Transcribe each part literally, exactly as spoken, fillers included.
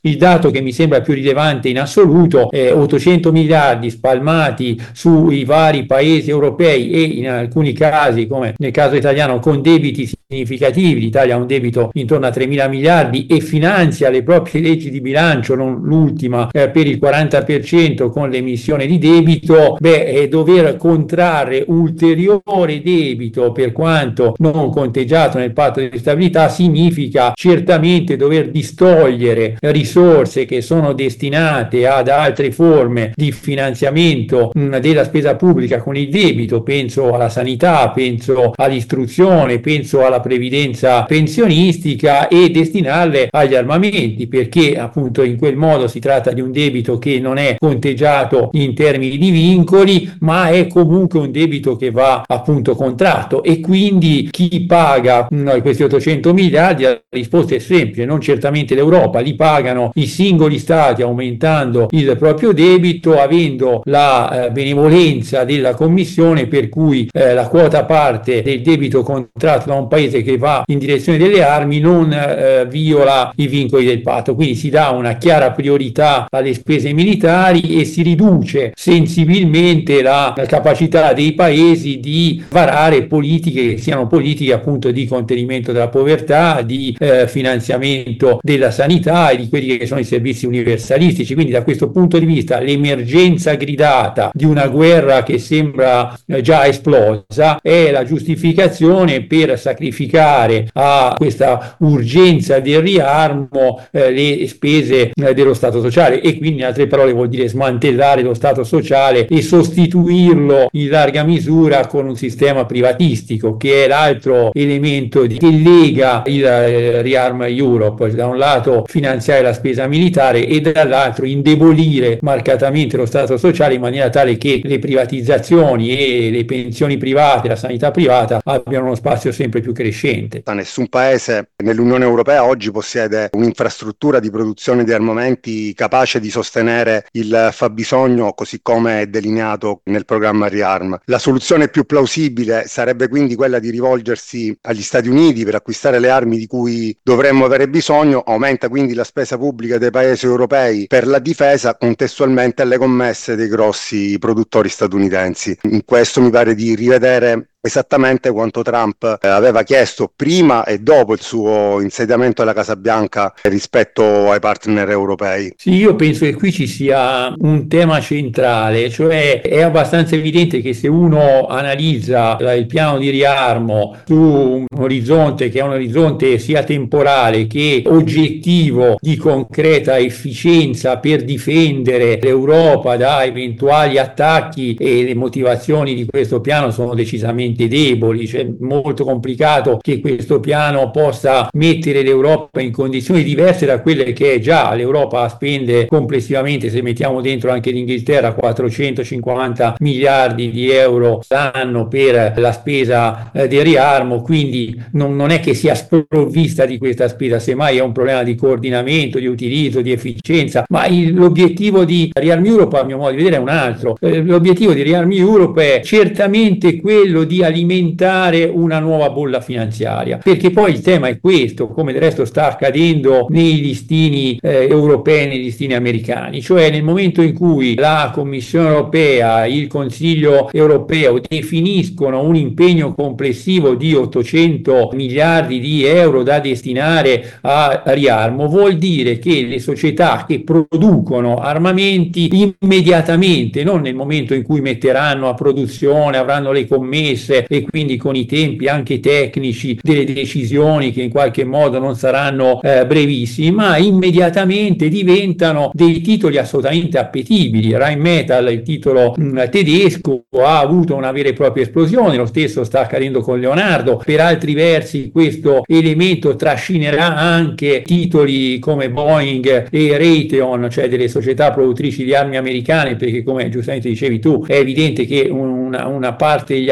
Il dato che mi sembra più rilevante in assoluto è ottocento miliardi spalmati sui vari paesi europei e in alcuni casi, come nel caso italiano, con debiti significativi. L'Italia ha un debito intorno a tremila miliardi e finanzia le proprie leggi di bilancio, non l'ultima, eh, per il quaranta per cento con l'emissione di debito. Beh, eh, dover contrarre ulteriore debito, per quanto non conteggiato nel patto di stabilità, significa certamente dover distogliere risorse risorse che sono destinate ad altre forme di finanziamento mh, della spesa pubblica con il debito. Penso alla sanità, penso all'istruzione, penso alla previdenza pensionistica, e destinarle agli armamenti, perché appunto in quel modo si tratta di un debito che non è conteggiato in termini di vincoli, ma è comunque un debito che va appunto contratto. E quindi chi paga mh, questi ottocento miliardi? La risposta è semplice: non certamente l'Europa, li pagano i singoli stati aumentando il proprio debito, avendo la eh, benevolenza della Commissione, per cui eh, la quota parte del debito contratto da un paese che va in direzione delle armi non eh, viola i vincoli del patto. Quindi si dà una chiara priorità alle spese militari e si riduce sensibilmente la, la capacità dei paesi di varare politiche che siano politiche appunto di contenimento della povertà, di eh, finanziamento della sanità e di quelli che sono i servizi universalistici. Quindi da questo punto di vista l'emergenza gridata di una guerra che sembra già esplosa è la giustificazione per sacrificare a questa urgenza del riarmo eh, le spese eh, dello Stato sociale, e quindi in altre parole vuol dire smantellare lo Stato sociale e sostituirlo in larga misura con un sistema privatistico, che è l'altro elemento di, che lega il eh, Rearm Europe. Da un lato finanziare la spesa militare e dall'altro indebolire marcatamente lo Stato sociale, in maniera tale che le privatizzazioni e le pensioni private, la sanità privata abbiano uno spazio sempre più crescente. Nessun paese nell'Unione Europea oggi possiede un'infrastruttura di produzione di armamenti capace di sostenere il fabbisogno così come è delineato nel programma Rearm. La soluzione più plausibile sarebbe quindi quella di rivolgersi agli Stati Uniti per acquistare le armi di cui dovremmo avere bisogno. Aumenta quindi la spesa pubblica dei paesi europei per la difesa contestualmente alle commesse dei grossi produttori statunitensi. In questo mi pare di rivedere esattamente quanto Trump eh, aveva chiesto prima e dopo il suo insediamento alla Casa Bianca rispetto ai partner europei. Sì, io penso che qui ci sia un tema centrale, cioè è abbastanza evidente che se uno analizza il piano di riarmo su un orizzonte che è un orizzonte sia temporale che oggettivo di concreta efficienza per difendere l'Europa da eventuali attacchi, e le motivazioni di questo piano sono decisamente deboli. Cioè, molto complicato che questo piano possa mettere l'Europa in condizioni diverse da quelle che già l'Europa spende complessivamente, se mettiamo dentro anche l'Inghilterra, quattrocentocinquanta miliardi di euro l'anno per la spesa eh, del riarmo. Quindi non, non è che sia sprovvista di questa spesa, semmai è un problema di coordinamento, di utilizzo, di efficienza. Ma il, l'obiettivo di Rearm Europe, a mio modo di vedere, è un altro. Eh, l'obiettivo di Rearm Europe è certamente quello di alimentare una nuova bolla finanziaria, perché poi il tema è questo, come del resto sta accadendo nei listini eh, europei, nei listini americani. Cioè, nel momento in cui la Commissione europea, il Consiglio europeo definiscono un impegno complessivo di ottocento miliardi di euro da destinare a riarmo, vuol dire che le società che producono armamenti immediatamente, non nel momento in cui metteranno a produzione, avranno le commesse e quindi con i tempi anche tecnici delle decisioni che in qualche modo non saranno eh, brevissimi, ma immediatamente diventano dei titoli assolutamente appetibili. Rheinmetall, il titolo mh, tedesco, ha avuto una vera e propria esplosione, lo stesso sta accadendo con Leonardo. Per altri versi questo elemento trascinerà anche titoli come Boeing e Raytheon, cioè delle società produttrici di armi americane, perché come giustamente dicevi tu è evidente che una, una parte degli acquisti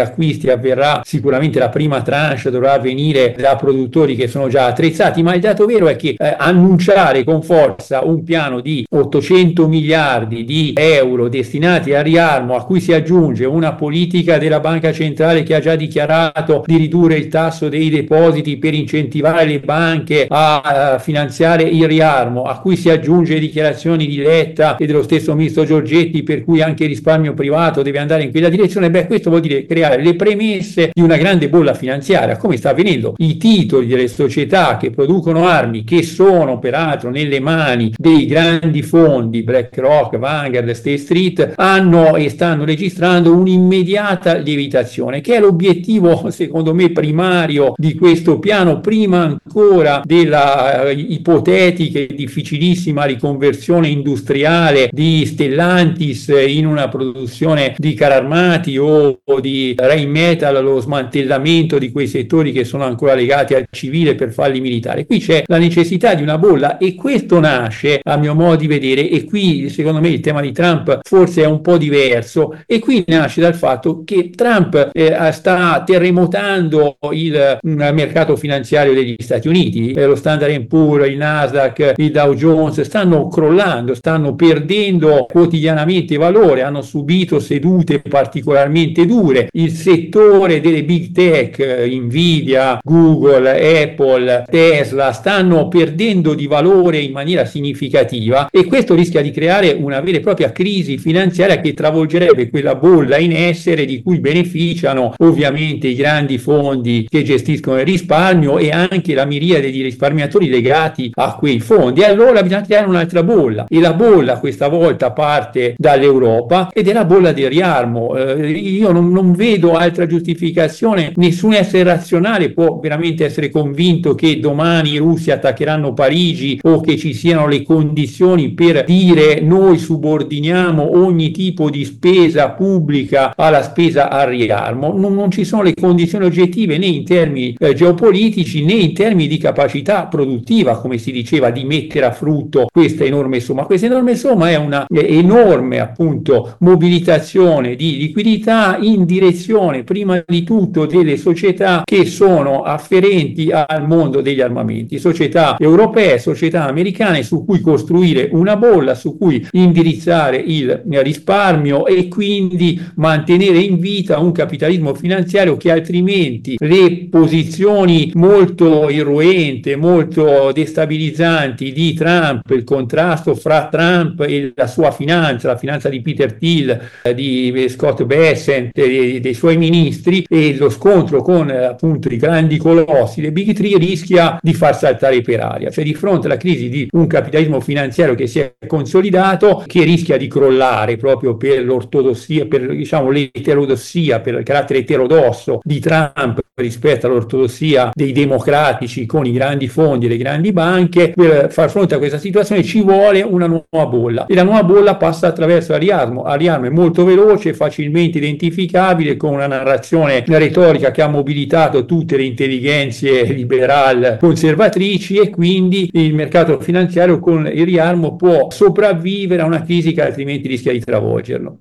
che avverrà sicuramente la prima tranche dovrà avvenire da produttori che sono già attrezzati, ma il dato vero è che eh, annunciare con forza un piano di ottocento miliardi di euro destinati al riarmo, a cui si aggiunge una politica della Banca Centrale che ha già dichiarato di ridurre il tasso dei depositi per incentivare le banche a, a finanziare il riarmo, a cui si aggiunge le dichiarazioni di Letta e dello stesso ministro Giorgetti per cui anche il risparmio privato deve andare in quella direzione, beh, questo vuol dire creare le premesse di una grande bolla finanziaria, come sta avvenendo. I titoli delle società che producono armi, che sono peraltro nelle mani dei grandi fondi BlackRock, Vanguard, State Street, hanno e stanno registrando un'immediata lievitazione, che è l'obiettivo secondo me primario di questo piano, prima ancora della uh, ipotetica e difficilissima riconversione industriale di Stellantis in una produzione di carri armati o, o di Rheinmetall, lo smantellamento di quei settori che sono ancora legati al civile per farli militari. Qui c'è la necessità di una bolla e questo nasce, a mio modo di vedere, e qui secondo me il tema di Trump forse è un po' diverso, e qui nasce dal fatto che Trump eh, sta terremotando il, il mercato finanziario degli Stati Uniti, eh, lo Standard and Poor's, il Nasdaq, il Dow Jones stanno crollando, stanno perdendo quotidianamente valore, hanno subito sedute particolarmente dure, il settore delle big tech, eh, Nvidia, Google, Apple, Tesla stanno perdendo di valore in maniera significativa, e questo rischia di creare una vera e propria crisi finanziaria che travolgerebbe quella bolla in essere di cui beneficiano ovviamente i grandi fondi che gestiscono il risparmio e anche la miriade di risparmiatori legati a quei fondi. E allora bisogna creare un'altra bolla, e la bolla questa volta parte dall'Europa ed è la bolla del riarmo. Eh, io non, non vedo altra giustificazione, nessun essere razionale può veramente essere convinto che domani i russi attaccheranno Parigi o che ci siano le condizioni per dire noi subordiniamo ogni tipo di spesa pubblica alla spesa al riarmo. Non, non ci sono le condizioni oggettive né in termini eh, geopolitici né in termini di capacità produttiva, come si diceva, di mettere a frutto questa enorme somma. Questa enorme somma è una è enorme appunto mobilitazione di liquidità in direzione prima di tutto delle società che sono afferenti al mondo degli armamenti, società europee, società americane, su cui costruire una bolla, su cui indirizzare il risparmio e quindi mantenere in vita un capitalismo finanziario che altrimenti le posizioni molto irruente, molto destabilizzanti di Trump, il contrasto fra Trump e la sua finanza, la finanza di Peter Thiel, di Scott Bessent, dei, dei suoi ministri, e lo scontro con appunto i grandi colossi, le Big Three, rischia di far saltare per aria. Cioè, di fronte alla crisi di un capitalismo finanziario che si è consolidato, che rischia di crollare proprio per l'ortodossia, per diciamo l'eterodossia, per il carattere eterodosso di Trump rispetto all'ortodossia dei democratici con i grandi fondi e le grandi banche, per far fronte a questa situazione ci vuole una nuova bolla, e la nuova bolla passa attraverso il riarmo. Il riarmo è molto veloce, facilmente identificabile, con una narrazione, una retorica che ha mobilitato tutte le intelligenze liberal conservatrici, e quindi il mercato finanziario con il riarmo può sopravvivere a una crisi che altrimenti rischia di travolgerlo.